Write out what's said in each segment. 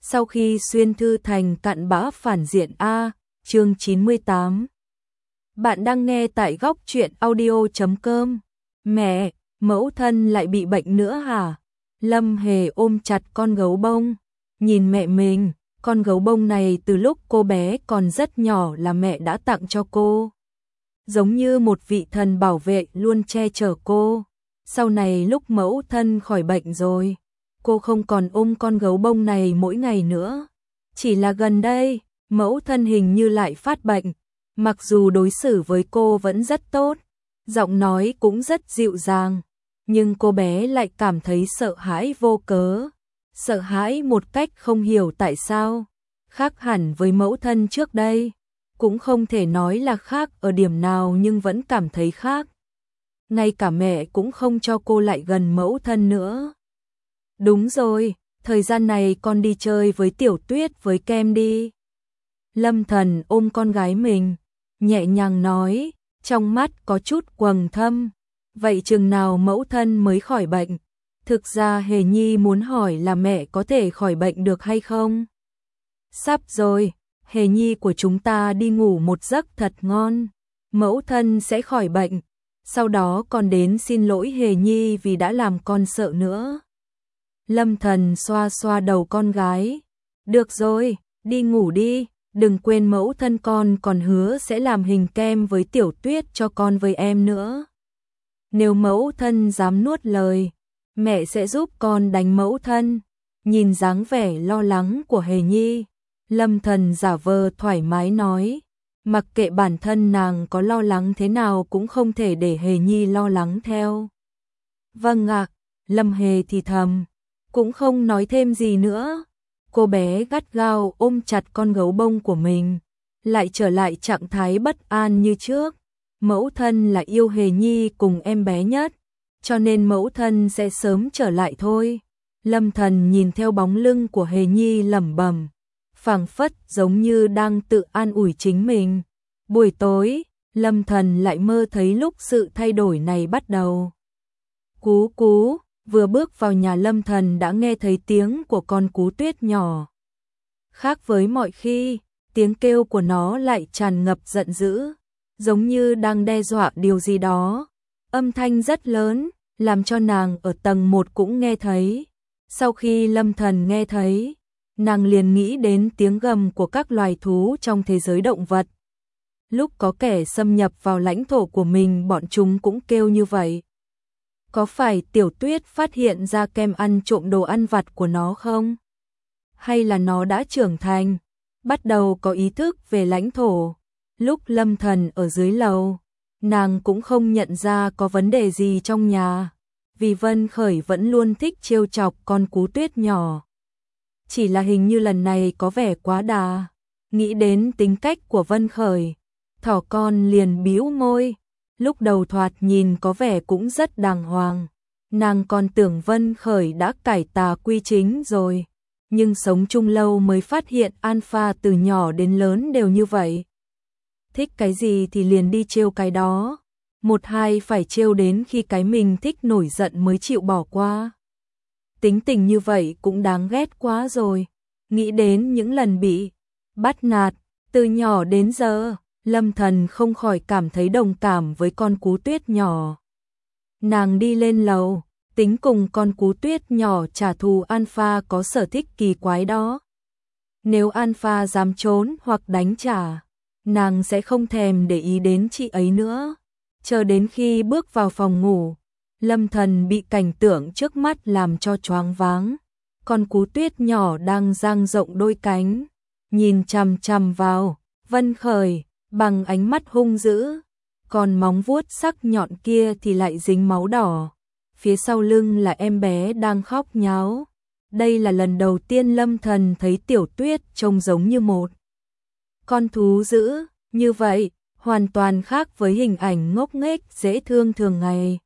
Sau khi xuyên thư thành cặn bã phản diện A, chương 98. Bạn đang nghe tại góc truyện audio.com. Mẹ, mẫu thân lại bị bệnh nữa hả? Lâm Hề ôm chặt con gấu bông, nhìn mẹ mình, con gấu bông này từ lúc cô bé còn rất nhỏ là mẹ đã tặng cho cô. Giống như một vị thần bảo vệ luôn che chở cô. Sau này lúc mẫu thân khỏi bệnh rồi, cô không còn ôm con gấu bông này mỗi ngày nữa. Chỉ là gần đây, mẫu thân hình như lại phát bệnh, mặc dù đối xử với cô vẫn rất tốt, giọng nói cũng rất dịu dàng, nhưng cô bé lại cảm thấy sợ hãi vô cớ, sợ hãi một cách không hiểu tại sao, khác hẳn với mẫu thân trước đây. Cũng không thể nói là khác ở điểm nào nhưng vẫn cảm thấy khác. Ngay cả mẹ cũng không cho cô lại gần mẫu thân nữa. Đúng rồi, thời gian này con đi chơi với Tiểu Tuyết với Kem đi. Lâm Thần ôm con gái mình, nhẹ nhàng nói, trong mắt có chút quầng thâm. Vậy chừng nào mẫu thân mới khỏi bệnh? Thực ra Hề Nhi muốn hỏi là mẹ có thể khỏi bệnh được hay không? Sắp rồi, Hề Nhi của chúng ta đi ngủ một giấc thật ngon. Mẫu thân sẽ khỏi bệnh. Sau đó còn đến xin lỗi Hề Nhi vì đã làm con sợ nữa. Lâm Thần xoa xoa đầu con gái. Được rồi, đi ngủ đi, đừng quên mẫu thân con còn hứa sẽ làm hình kem với Tiểu Tuyết cho con với em nữa. Nếu mẫu thân dám nuốt lời, mẹ sẽ giúp con đánh mẫu thân. Nhìn dáng vẻ lo lắng của Hề Nhi, Lâm Thần giả vờ thoải mái nói, mặc kệ bản thân nàng có lo lắng thế nào cũng không thể để Hề Nhi lo lắng theo. Vâng ạ, Lâm Hề thì thầm, cũng không nói thêm gì nữa. Cô bé gắt gao ôm chặt con gấu bông của mình, lại trở lại trạng thái bất an như trước. Mẫu thân là yêu Hề Nhi cùng em bé nhất, cho nên mẫu thân sẽ sớm trở lại thôi. Lâm Thần nhìn theo bóng lưng của Hề Nhi lẩm bẩm, phảng phất giống như đang tự an ủi chính mình. Buổi tối, Lâm Thần lại mơ thấy lúc sự thay đổi này bắt đầu. Cú cú, vừa bước vào nhà Lâm Thần đã nghe thấy tiếng của con cú tuyết nhỏ. Khác với mọi khi, tiếng kêu của nó lại tràn ngập giận dữ, giống như đang đe dọa điều gì đó. Âm thanh rất lớn, làm cho nàng ở tầng 1 cũng nghe thấy. Sau khi Lâm Thần nghe thấy, nàng liền nghĩ đến tiếng gầm của các loài thú trong thế giới động vật. Lúc có kẻ xâm nhập vào lãnh thổ của mình bọn chúng cũng kêu như vậy. Có phải Tiểu Tuyết phát hiện ra Kem ăn trộm đồ ăn vặt của nó không? Hay là nó đã trưởng thành, bắt đầu có ý thức về lãnh thổ? Lúc Lâm Thần ở dưới lầu, nàng cũng không nhận ra có vấn đề gì trong nhà, vì Vân Khởi vẫn luôn thích trêu chọc con cú tuyết nhỏ. Chỉ là hình như lần này có vẻ quá đà. Nghĩ đến tính cách của Vân Khởi, thỏ con liền bĩu môi. Lúc đầu thoạt nhìn có vẻ cũng rất đàng hoàng, nàng còn tưởng Vân Khởi đã cải tà quy chính rồi, nhưng sống chung lâu mới phát hiện Alpha từ nhỏ đến lớn đều như vậy. Thích cái gì thì liền đi trêu cái đó, một hai phải trêu đến khi cái mình thích nổi giận mới chịu bỏ qua. Tính tình như vậy cũng đáng ghét quá rồi. Nghĩ đến những lần bị bắt nạt từ nhỏ đến giờ, Lâm Thần không khỏi cảm thấy đồng cảm với con cú tuyết nhỏ. Nàng đi lên lầu, tính cùng con cú tuyết nhỏ trả thù Alpha có sở thích kỳ quái đó. Nếu Alpha dám trốn hoặc đánh trả, nàng sẽ không thèm để ý đến chị ấy nữa. Chờ đến khi bước vào phòng ngủ, Lâm Thần bị cảnh tượng trước mắt làm cho choáng váng. Con cú tuyết nhỏ đang dang rộng đôi cánh, nhìn chằm chằm vào Vân Khởi bằng ánh mắt hung dữ, còn móng vuốt sắc nhọn kia thì lại dính máu đỏ. Phía sau lưng là em bé đang khóc nháo. Đây là lần đầu tiên Lâm Thần thấy Tiểu Tuyết trông giống như một con thú dữ, như vậy, hoàn toàn khác với hình ảnh ngốc nghếch dễ thương thường ngày.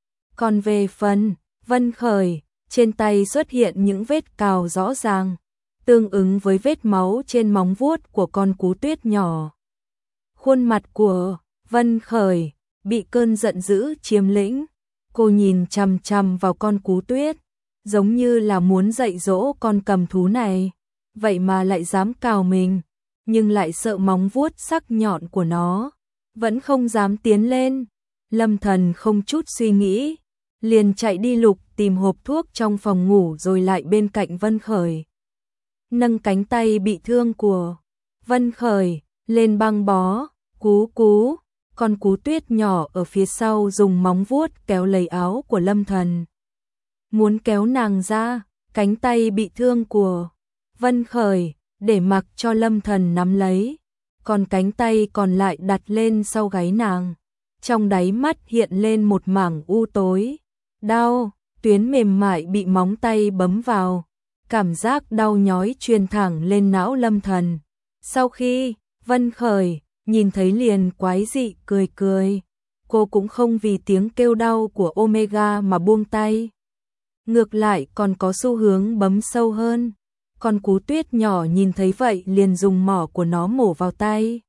Còn về phần Vân Khởi, trên tay xuất hiện những vết cào rõ ràng, tương ứng với vết máu trên móng vuốt của con cú tuyết nhỏ. Khuôn mặt của Vân Khởi bị cơn giận dữ chiếm lĩnh, cô nhìn chằm chằm vào con cú tuyết, giống như là muốn dạy dỗ con cầm thú này. vậy mà lại dám cào mình, nhưng lại sợ móng vuốt sắc nhọn của nó, vẫn không dám tiến lên. Lâm Thần không chút suy nghĩ, liền chạy đi lục tìm hộp thuốc trong phòng ngủ rồi lại bên cạnh Vân Khởi. Nâng cánh tay bị thương của Vân Khởi lên băng bó, Cú Cú, con Cú Tuyết nhỏ ở phía sau dùng móng vuốt kéo lấy áo của Lâm Thần. Muốn kéo nàng ra, cánh tay bị thương của Vân Khởi, để mặc cho Lâm Thần nắm lấy, còn cánh tay còn lại đặt lên sau gáy nàng. Trong đáy mắt hiện lên một mảng u tối, đau, tuyến mềm mại bị móng tay bấm vào, cảm giác đau nhói truyền thẳng lên não Lâm Thần. Sau khi Vân Khởi nhìn thấy liền quái dị cười cười, cô cũng không vì tiếng kêu đau của Omega mà buông tay. Ngược lại còn có xu hướng bấm sâu hơn. Con Cú Tuyết nhỏ nhìn thấy vậy liền dùng mỏ của nó mổ vào tay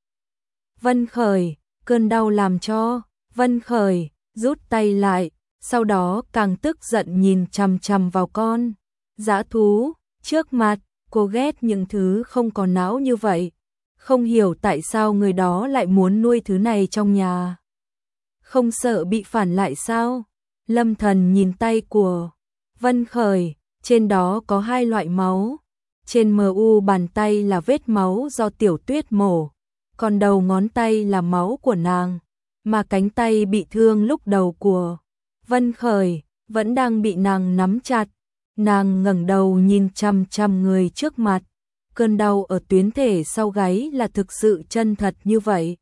Vân Khởi, cơn đau làm cho Vân Khởi rút tay lại, sau đó càng tức giận nhìn chằm chằm vào con dã thú trước mặt. Cô ghét những thứ không có não như vậy, không hiểu tại sao người đó lại muốn nuôi thứ này trong nhà. Không sợ bị phản lại sao? Lâm Thần nhìn tay của Vân Khởi, trên đó có 2 loại máu. Trên mu bàn tay là vết máu do Tiểu Tuyết mổ, còn đầu ngón tay là máu của nàng, mà cánh tay bị thương lúc đầu của Vân Khởi vẫn đang bị nàng nắm chặt. Nàng ngẩng đầu nhìn chằm chằm người trước mặt, cơn đau ở tuyến thể sau gáy là thực sự chân thật như vậy.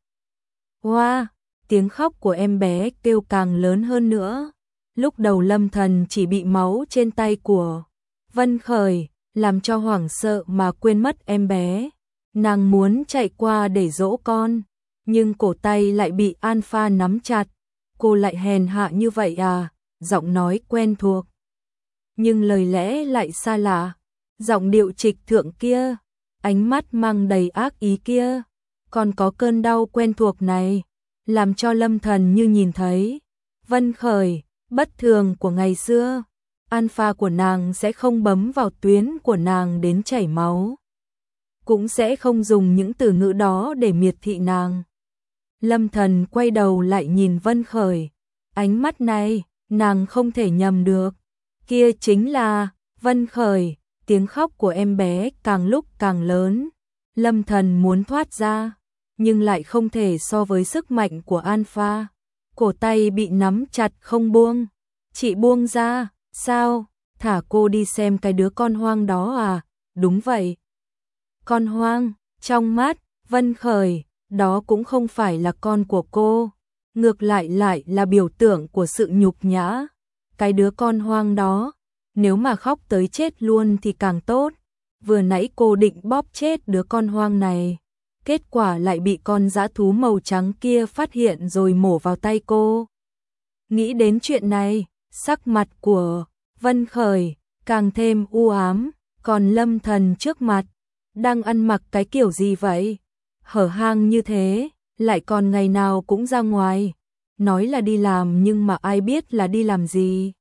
Hoa, tiếng khóc của em bé kêu càng lớn hơn nữa. Lúc đầu Lâm Thần chỉ bị máu trên tay của Vân Khởi làm cho hoảng sợ mà quên mất em bé. Nàng muốn chạy qua để dỗ con, nhưng cổ tay lại bị Alpha nắm chặt. Cô lại hèn hạ như vậy à? Giọng nói quen thuộc, nhưng lời lẽ lại xa lạ. Giọng điệu trịch thượng kia, ánh mắt mang đầy ác ý kia, còn có cơn đau quen thuộc này, làm cho Lâm Thần như nhìn thấy Vân Khởi bất thường của ngày xưa. Alpha của nàng sẽ không bấm vào tuyến của nàng đến chảy máu, cũng sẽ không dùng những từ ngữ đó để miệt thị nàng. Lâm Thần quay đầu lại nhìn Vân Khởi, ánh mắt này nàng không thể nhầm được. Kia chính là Vân Khởi. Tiếng khóc của em bé càng lúc càng lớn. Lâm Thần muốn thoát ra, nhưng lại không thể so với sức mạnh của Alpha. Cổ tay bị nắm chặt không buông. Chị buông ra, sao? Thả cô đi xem cái đứa con hoang đó à? Đúng vậy. Con hoang, trong mắt Vân Khởi, đó cũng không phải là con của cô. Ngược lại lại là biểu tượng của sự nhục nhã. Cái đứa con hoang đó, nếu mà khóc tới chết luôn thì càng tốt. Vừa nãy cô định bóp chết đứa con hoang này, kết quả lại bị con dã thú màu trắng kia phát hiện rồi mổ vào tay cô. Nghĩ đến chuyện này, sắc mặt của Vân Khởi càng thêm u ám. Còn Lâm Thần trước mặt đang ăn mặc cái kiểu gì vậy? Hở hang như thế, lại còn ngày nào cũng ra ngoài. Nói là đi làm nhưng mà ai biết là đi làm gì.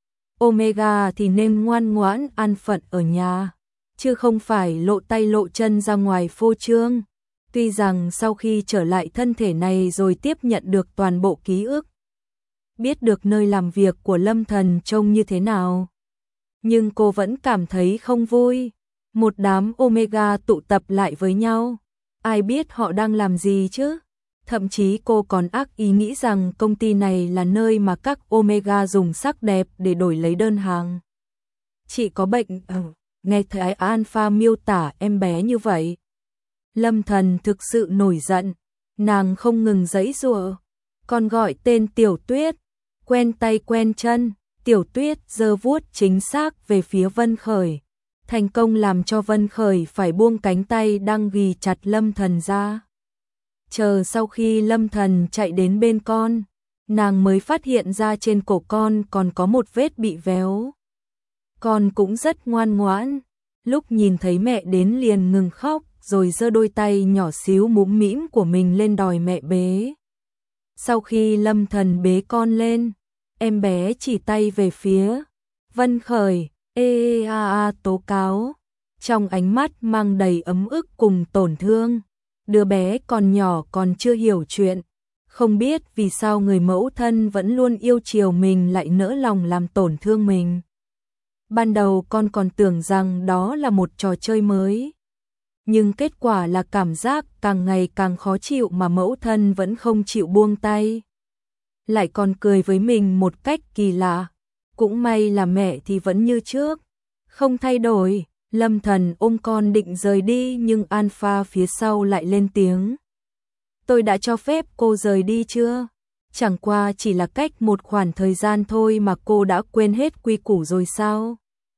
Omega thì nên ngoan ngoãn an phận ở nhà, chứ không phải lộ tay lộ chân ra ngoài phô trương. Tuy rằng sau khi trở lại thân thể này rồi tiếp nhận được toàn bộ ký ức, biết được nơi làm việc của Lâm Thần trông như thế nào, nhưng cô vẫn cảm thấy không vui. Một đám Omega tụ tập lại với nhau, ai biết họ đang làm gì chứ? Thậm chí cô còn ác ý nghĩ rằng công ty này là nơi mà các Omega dùng sắc đẹp để đổi lấy đơn hàng. Chị có bệnh. Nghe thấy Alpha miêu tả em bé như vậy, Lâm Thần thực sự nổi giận. Nàng không ngừng giãy giụa, còn gọi tên Tiểu Tuyết, quen tay quen chân. Tiểu Tuyết giơ vuốt chính xác về phía Vân Khởi, thành công làm cho Vân Khởi phải buông cánh tay đang ghì chặt Lâm Thần ra. Chờ sau khi Lâm Thần chạy đến bên con, nàng mới phát hiện ra trên cổ con còn có một vết bị véo. Con cũng rất ngoan ngoãn, lúc nhìn thấy mẹ đến liền ngừng khóc, rồi giơ đôi tay nhỏ xíu mũm mĩm của mình lên đòi mẹ bế. Sau khi Lâm Thần bế con lên, em bé chỉ tay về phía Vân Khởi, tố cáo. trong ánh mắt mang đầy ấm ức cùng tổn thương. Đứa bé còn nhỏ còn chưa hiểu chuyện, không biết vì sao người mẫu thân vẫn luôn yêu chiều mình lại nỡ lòng làm tổn thương mình. Ban đầu con còn tưởng rằng đó là một trò chơi mới, nhưng kết quả là cảm giác càng ngày càng khó chịu mà mẫu thân vẫn không chịu buông tay. Lại còn cười với mình một cách kỳ lạ. Cũng may là mẹ thì vẫn như trước, không thay đổi. Lâm Thần ôm con định rời đi nhưng Alpha phía sau lại lên tiếng. Tôi đã cho phép cô rời đi chưa? Chẳng qua chỉ là cách một khoảng thời gian thôi mà cô đã quên hết quy củ rồi sao?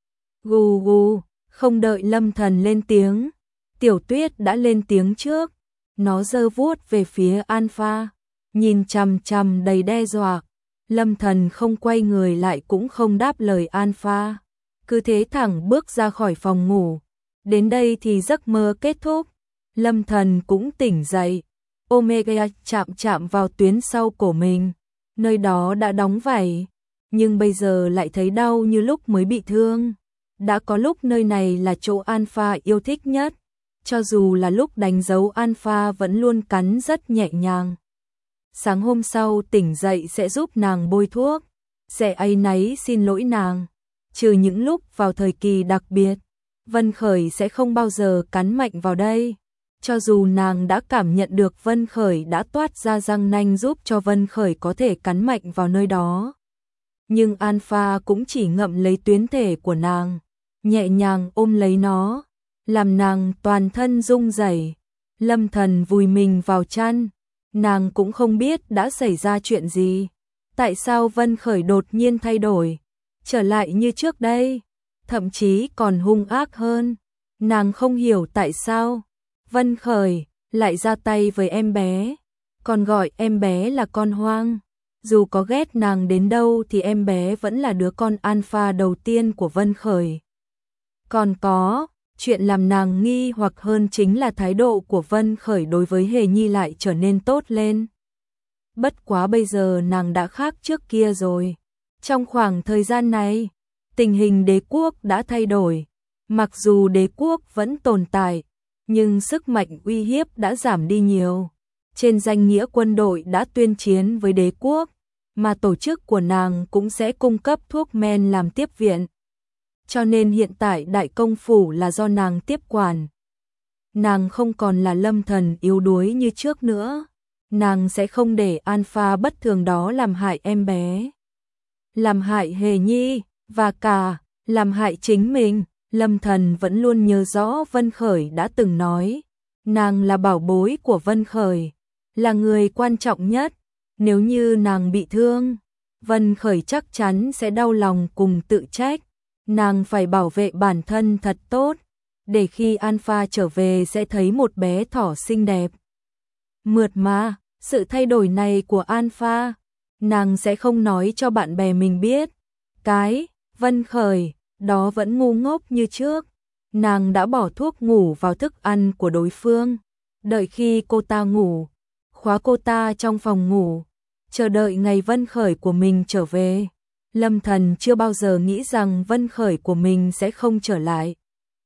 Gù gù, không đợi Lâm Thần lên tiếng, Tiểu Tuyết đã lên tiếng trước. Nó giơ vuốt về phía Alpha, nhìn chằm chằm đầy đe dọa. Lâm Thần không quay người lại cũng không đáp lời Alpha, cứ thế thẳng bước ra khỏi phòng ngủ. Đến đây thì giấc mơ kết thúc. Lâm Thần cũng tỉnh dậy. Omega chạm chạm vào tuyến sau cổ mình, nơi đó đã đóng vảy, nhưng bây giờ lại thấy đau như lúc mới bị thương. Đã có lúc nơi này là chỗ Alpha yêu thích nhất, cho dù là lúc đánh dấu Alpha vẫn luôn cắn rất nhẹ nhàng. Sáng hôm sau tỉnh dậy sẽ giúp nàng bôi thuốc, sẽ áy náy xin lỗi nàng. Trừ những lúc vào thời kỳ đặc biệt, Vân Khởi sẽ không bao giờ cắn mạnh vào đây. Cho dù nàng đã cảm nhận được Vân Khởi đã toát ra răng nanh giúp cho Vân Khởi có thể cắn mạnh vào nơi đó, nhưng Alpha cũng chỉ ngậm lấy tuyến thể của nàng, nhẹ nhàng ôm lấy nó, làm nàng toàn thân rung rẩy. Lâm Thần vùi mình vào chăn, nàng cũng không biết đã xảy ra chuyện gì. Tại sao Vân Khởi đột nhiên thay đổi, trở lại như trước đây, thậm chí còn hung ác hơn. Nàng không hiểu tại sao Vân Khởi lại ra tay với em bé, còn gọi em bé là con hoang. Dù có ghét nàng đến đâu thì em bé vẫn là đứa con Alpha đầu tiên của Vân Khởi. Còn có, chuyện làm nàng nghi hoặc hơn chính là thái độ của Vân Khởi đối với Hề Nhi lại trở nên tốt lên. Bất quá bây giờ nàng đã khác trước kia rồi. Trong khoảng thời gian này, tình hình đế quốc đã thay đổi. Mặc dù đế quốc vẫn tồn tại, nhưng sức mạnh uy hiếp đã giảm đi nhiều. Trên danh nghĩa quân đội đã tuyên chiến với đế quốc, mà tổ chức của nàng cũng sẽ cung cấp thuốc men làm tiếp viện. Cho nên hiện tại đại công phủ là do nàng tiếp quản. Nàng không còn là Lâm Thần yếu đuối như trước nữa. Nàng sẽ không để Alpha bất thường đó làm hại em bé, làm hại Hề Nhi, và cả làm hại chính mình. Lâm Thần vẫn luôn nhớ rõ Vân Khởi đã từng nói, nàng là bảo bối của Vân Khởi, là người quan trọng nhất. Nếu như nàng bị thương, Vân Khởi chắc chắn sẽ đau lòng cùng tự trách. Nàng phải bảo vệ bản thân thật tốt, để khi Alpha trở về sẽ thấy một bé thỏ xinh đẹp, mượt mà. Sự thay đổi này của Alpha, nàng sẽ không nói cho bạn bè mình biết. Cái Vân Khởi đó vẫn ngu ngốc như trước. Nàng đã bỏ thuốc ngủ vào thức ăn của đối phương, đợi khi cô ta ngủ, khóa cô ta trong phòng ngủ, chờ đợi ngày Vân Khởi của mình trở về. Lâm Thần chưa bao giờ nghĩ rằng Vân Khởi của mình sẽ không trở lại.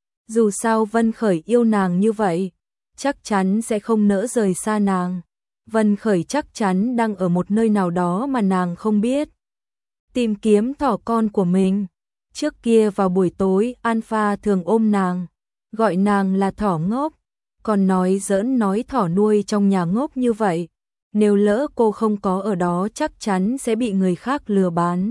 Dù sao Vân Khởi yêu nàng như vậy, chắc chắn sẽ không nỡ rời xa nàng. Vân Khởi chắc chắn đang ở một nơi nào đó mà nàng không biết, tìm kiếm thỏ con của mình. Trước kia vào buổi tối Alpha thường ôm nàng, gọi nàng là thỏ ngốc, còn nói giỡn nói thỏ nuôi trong nhà ngốc như vậy, nếu lỡ cô không có ở đó chắc chắn sẽ bị người khác lừa bán.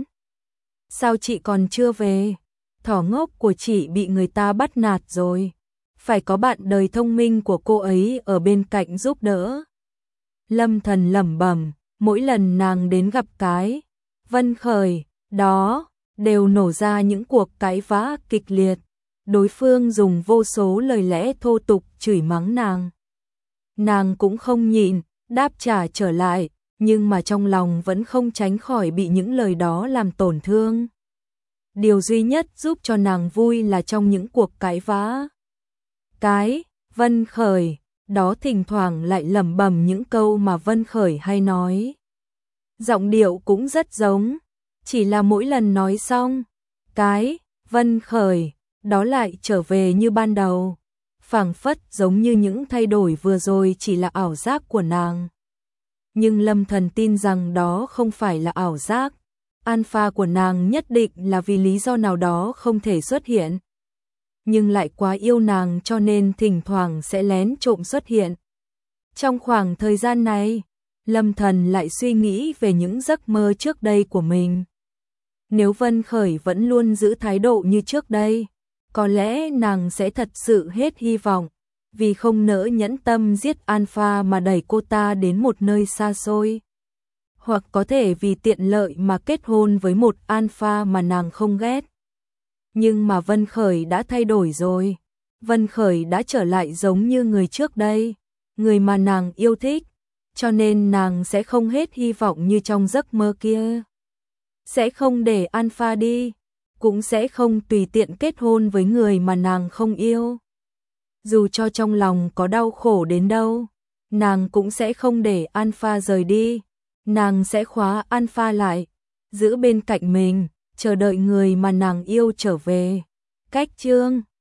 Sao chị còn chưa về? Thỏ ngốc của chị bị người ta bắt nạt rồi, phải có bạn đời thông minh của cô ấy ở bên cạnh giúp đỡ. Lâm Thần lẩm bẩm, mỗi lần nàng đến gặp cái Vân Khởi đó đều nổ ra những cuộc cãi vã kịch liệt. Đối phương dùng vô số lời lẽ thô tục chửi mắng nàng. Nàng cũng không nhịn, đáp trả trở lại, nhưng mà trong lòng vẫn không tránh khỏi bị những lời đó làm tổn thương. Điều duy nhất giúp cho nàng vui là trong những cuộc cãi vã, cái Vân Khởi đó thỉnh thoảng lại lẩm bẩm những câu mà Vân Khởi hay nói. Giọng điệu cũng rất giống, chỉ là mỗi lần nói xong, cái Vân Khởi đó lại trở về như ban đầu, phảng phất giống như những thay đổi vừa rồi chỉ là ảo giác của nàng. Nhưng Lâm Thần tin rằng đó không phải là ảo giác, alpha của nàng nhất định là vì lý do nào đó không thể xuất hiện. Nhưng lại quá yêu nàng cho nên thỉnh thoảng sẽ lén trộm xuất hiện. Trong khoảng thời gian này, Lâm Thần lại suy nghĩ về những giấc mơ trước đây của mình. Nếu Vân Khởi vẫn luôn giữ thái độ như trước đây, có lẽ nàng sẽ thật sự hết hy vọng, vì không nỡ nhẫn tâm giết Alpha mà đẩy cô ta đến một nơi xa xôi. Hoặc có thể vì tiện lợi mà kết hôn với một Alpha mà nàng không ghét. Nhưng mà Vân Khởi đã thay đổi rồi. Vân Khởi đã trở lại giống như người trước đây, người mà nàng yêu thích, cho nên nàng sẽ không hết hy vọng như trong giấc mơ kia. Sẽ không để Alpha đi, cũng sẽ không tùy tiện kết hôn với người mà nàng không yêu. Dù cho trong lòng có đau khổ đến đâu, nàng cũng sẽ không để Alpha rời đi, nàng sẽ khóa Alpha lại, giữ bên cạnh mình, chờ đợi người mà nàng yêu trở về. Cách chương